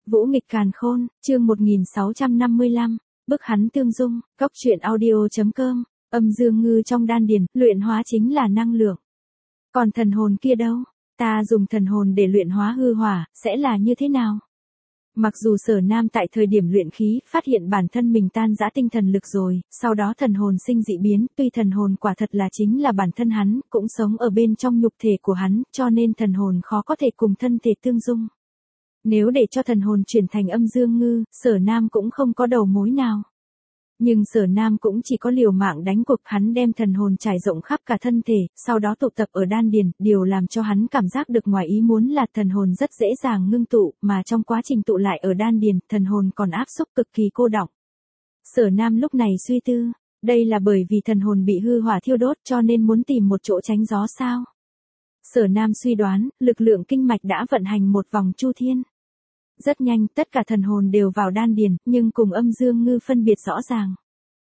Vũ nghịch càn khôn, chương 1655, bức hắn tương dung, góc truyện audio.com, âm dương ngư trong đan điền, luyện hóa chính là năng lượng. Còn thần hồn kia đâu? Ta dùng thần hồn để luyện hóa hư hỏa, sẽ là như thế nào? Mặc dù Sở Nam tại thời điểm luyện khí, phát hiện bản thân mình tan rã tinh thần lực rồi, sau đó thần hồn sinh dị biến, tuy thần hồn quả thật là chính là bản thân hắn, cũng sống ở bên trong nhục thể của hắn, cho nên thần hồn khó có thể cùng thân thể tương dung. Nếu để cho thần hồn chuyển thành âm dương ngư, Sở Nam cũng không có đầu mối nào. Nhưng Sở Nam cũng chỉ có liều mạng đánh cuộc, hắn đem thần hồn trải rộng khắp cả thân thể, sau đó tụ tập ở đan điền, điều làm cho hắn cảm giác được ngoài ý muốn là thần hồn rất dễ dàng ngưng tụ, mà trong quá trình tụ lại ở đan điền, thần hồn còn áp xúc cực kỳ cô đọng. Sở Nam lúc này suy tư, đây là bởi vì thần hồn bị hư hỏa thiêu đốt cho nên muốn tìm một chỗ tránh gió sao? Sở Nam suy đoán, lực lượng kinh mạch đã vận hành một vòng chu thiên. Rất nhanh, tất cả thần hồn đều vào đan điền, nhưng cùng âm dương ngư phân biệt rõ ràng.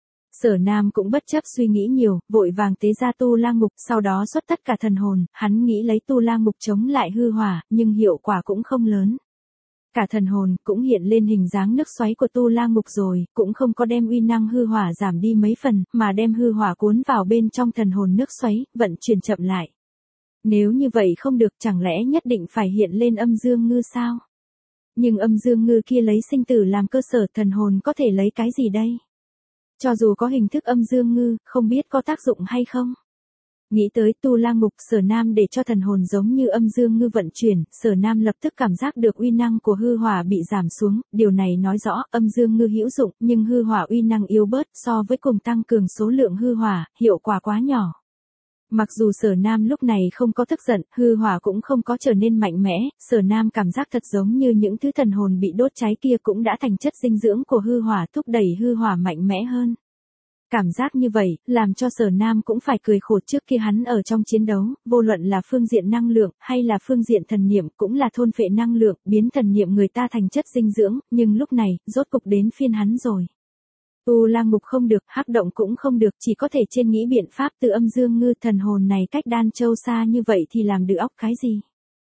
Sở Nam cũng bất chấp suy nghĩ nhiều, vội vàng tế ra tu la ngục, sau đó xuất tất cả thần hồn, hắn nghĩ lấy tu la ngục chống lại hư hỏa, nhưng hiệu quả cũng không lớn. Cả thần hồn cũng hiện lên hình dáng nước xoáy của tu la ngục rồi, cũng không có đem uy năng hư hỏa giảm đi mấy phần, mà đem hư hỏa cuốn vào bên trong thần hồn nước xoáy, vận chuyển chậm lại. Nếu như vậy không được, chẳng lẽ nhất định phải hiện lên âm dương ngư sao? Nhưng âm dương ngư kia lấy sinh tử làm cơ sở, thần hồn có thể lấy cái gì đây? Cho dù có hình thức âm dương ngư, không biết có tác dụng hay không? Nghĩ tới tu la ngục, Sở Nam để cho thần hồn giống như âm dương ngư vận chuyển, Sở Nam lập tức cảm giác được uy năng của hư hỏa bị giảm xuống, điều này nói rõ âm dương ngư hữu dụng, nhưng hư hỏa uy năng yếu bớt, so với cùng tăng cường số lượng hư hỏa, hiệu quả quá nhỏ. Mặc dù Sở Nam lúc này không có tức giận, hư hỏa cũng không có trở nên mạnh mẽ, Sở Nam cảm giác thật giống như những thứ thần hồn bị đốt cháy kia cũng đã thành chất dinh dưỡng của hư hỏa, thúc đẩy hư hỏa mạnh mẽ hơn. Cảm giác như vậy, làm cho Sở Nam cũng phải cười khổ, trước kia hắn ở trong chiến đấu, vô luận là phương diện năng lượng, hay là phương diện thần niệm, cũng là thôn phệ năng lượng, biến thần niệm người ta thành chất dinh dưỡng, nhưng lúc này, rốt cục đến phiên hắn rồi. Tu la ngục không được, hắc động cũng không được, chỉ có thể trên nghĩ biện pháp từ âm dương ngư, thần hồn này cách Đan Châu xa như vậy thì làm được óc cái gì?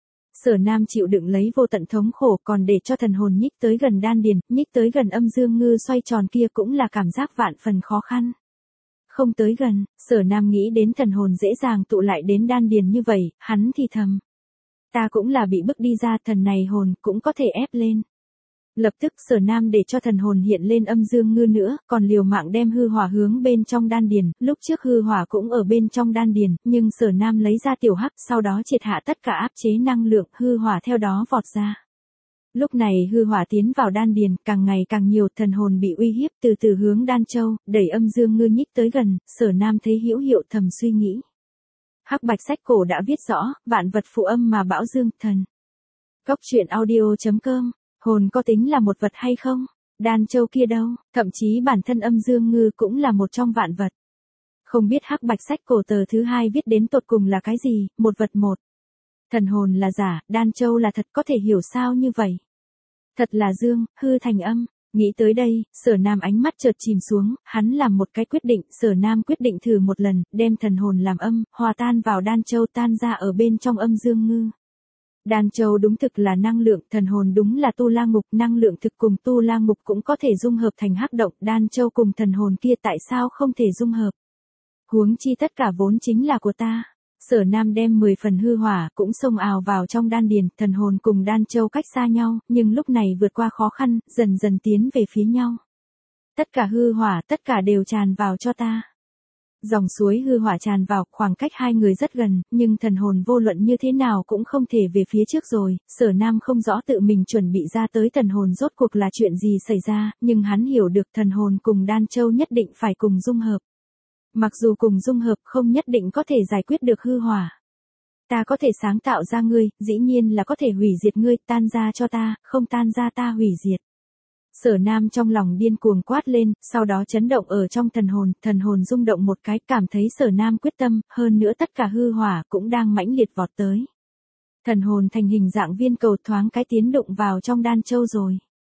Sở Nam chịu đựng lấy vô tận thống khổ, còn để cho thần hồn nhích tới gần đan điền, nhích tới gần âm dương ngư xoay tròn kia cũng là cảm giác vạn phần khó khăn. Không tới gần, Sở Nam nghĩ đến thần hồn dễ dàng tụ lại đến đan điền như vậy, hắn thì thầm. Ta cũng là bị bức đi ra, thần này hồn cũng có thể ép lên. Lập tức Sở Nam để cho thần hồn hiện lên âm dương ngư nữa, còn liều mạng đem hư hỏa hướng bên trong đan điền, lúc trước hư hỏa cũng ở bên trong đan điền, nhưng Sở Nam lấy ra tiểu hắc, sau đó triệt hạ tất cả áp chế năng lượng, hư hỏa theo đó vọt ra. Lúc này hư hỏa tiến vào đan điền, càng ngày càng nhiều, thần hồn bị uy hiếp, từ từ hướng Đan Châu, đẩy âm dương ngư nhích tới gần, Sở Nam thấy hữu hiệu, thầm suy nghĩ. Hắc bạch sách cổ đã viết rõ, vạn vật phụ âm mà bão dương, thần. Góc truyện audio.com. Hồn có tính là một vật hay không? Đan Châu kia đâu? Thậm chí bản thân âm dương ngư cũng là một trong vạn vật. Không biết hắc bạch sách cổ tờ thứ 2 viết đến tột cùng là cái gì? Một vật một. Thần hồn là giả, Đan Châu là thật, có thể hiểu sao như vậy? Thật là dương, hư thành âm. Nghĩ tới đây, Sở Nam ánh mắt chợt chìm xuống, hắn làm một cái quyết định, Sở Nam quyết định thử một lần, đem thần hồn làm âm, hòa tan vào Đan Châu, tan ra ở bên trong âm dương ngư. Đan Châu đúng thực là năng lượng, thần hồn đúng là tu la ngục, năng lượng thực cùng tu la ngục cũng có thể dung hợp thành hắc động, Đan Châu cùng thần hồn kia tại sao không thể dung hợp? Huống chi tất cả vốn chính là của ta. Sở Nam đem 10 phần hư hỏa cũng xông ào vào trong đan điền, thần hồn cùng Đan Châu cách xa nhau, nhưng lúc này vượt qua khó khăn, dần dần tiến về phía nhau. Tất cả hư hỏa, tất cả đều tràn vào cho ta. Dòng suối hư hỏa tràn vào, khoảng cách hai người rất gần, nhưng thần hồn vô luận như thế nào cũng không thể về phía trước rồi, Sở Nam không rõ tự mình chuẩn bị ra tới thần hồn rốt cuộc là chuyện gì xảy ra, nhưng hắn hiểu được thần hồn cùng Đan Châu nhất định phải cùng dung hợp. Mặc dù cùng dung hợp không nhất định có thể giải quyết được hư hỏa. Ta có thể sáng tạo ra ngươi, dĩ nhiên là có thể hủy diệt ngươi, tan ra cho ta, không tan ra ta hủy diệt. Sở Nam trong lòng điên cuồng quát lên, sau đó chấn động ở trong thần hồn rung động một cái, cảm thấy Sở Nam quyết tâm, hơn nữa tất cả hư hỏa cũng đang mãnh liệt vọt tới. Thần hồn thành hình dạng viên cầu, thoáng cái tiến đụng vào trong Đan Châu rồi.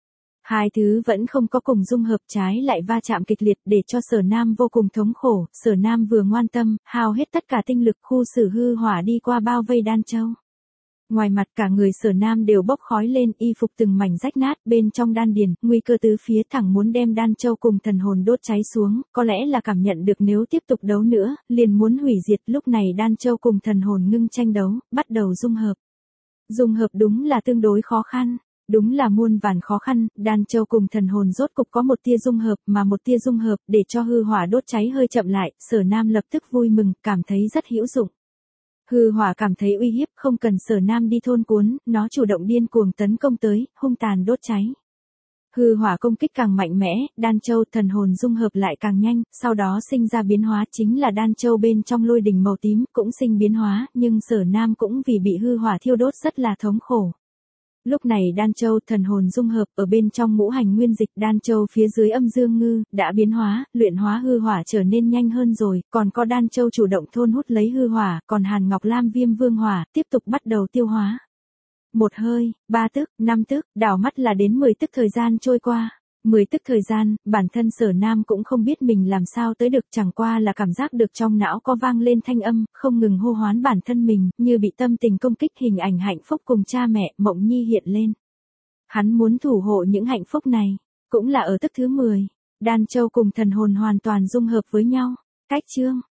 Hai thứ vẫn không có cùng dung hợp, trái lại va chạm kịch liệt, để cho Sở Nam vô cùng thống khổ, Sở Nam vừa ngoan tâm, hao hết tất cả tinh lực khu xử hư hỏa đi qua bao vây Đan Châu. Ngoài mặt cả người Sở Nam đều bốc khói lên, y phục từng mảnh rách nát, bên trong đan điền, nguy cơ tứ phía, thẳng muốn đem đan châu cùng thần hồn đốt cháy xuống, có lẽ là cảm nhận được nếu tiếp tục đấu nữa, liền muốn hủy diệt. Lúc này đan châu cùng thần hồn ngưng tranh đấu, bắt đầu dung hợp. Dung hợp đúng là tương đối khó khăn. Đúng là muôn vàn khó khăn, đan châu cùng thần hồn rốt cục có một tia dung hợp, mà một tia dung hợp để cho hư hỏa đốt cháy hơi chậm lại, Sở Nam lập tức vui mừng, cảm thấy rất hữu dụng. Hư hỏa cảm thấy uy hiếp, không cần Sở Nam đi thôn cuốn, nó chủ động điên cuồng tấn công tới, hung tàn đốt cháy. Hư hỏa công kích càng mạnh mẽ, đan châu thần hồn dung hợp lại càng nhanh, sau đó sinh ra biến hóa, chính là đan châu bên trong lôi đỉnh màu tím cũng sinh biến hóa, nhưng Sở Nam cũng vì bị hư hỏa thiêu đốt rất là thống khổ. Lúc này đan châu thần hồn dung hợp ở bên trong ngũ hành nguyên dịch, đan châu phía dưới âm dương ngư đã biến hóa, luyện hóa hư hỏa trở nên nhanh hơn rồi, còn có đan châu chủ động thôn hút lấy hư hỏa, còn Hàn Ngọc Lam Viêm Vương hỏa tiếp tục bắt đầu tiêu hóa. 1 hơi, 3 tức, 5 tức, đảo mắt là đến 10 tức thời gian trôi qua. 10 tức thời gian, bản thân Sở Nam cũng không biết mình làm sao tới được, chẳng qua là cảm giác được trong não có vang lên thanh âm, không ngừng hô hoán bản thân mình, như bị tâm tình công kích, hình ảnh hạnh phúc cùng cha mẹ, Mộng Nhi hiện lên. Hắn muốn thủ hộ những hạnh phúc này, cũng là ở tức thứ 10, đan châu cùng thần hồn hoàn toàn dung hợp với nhau. Cách chương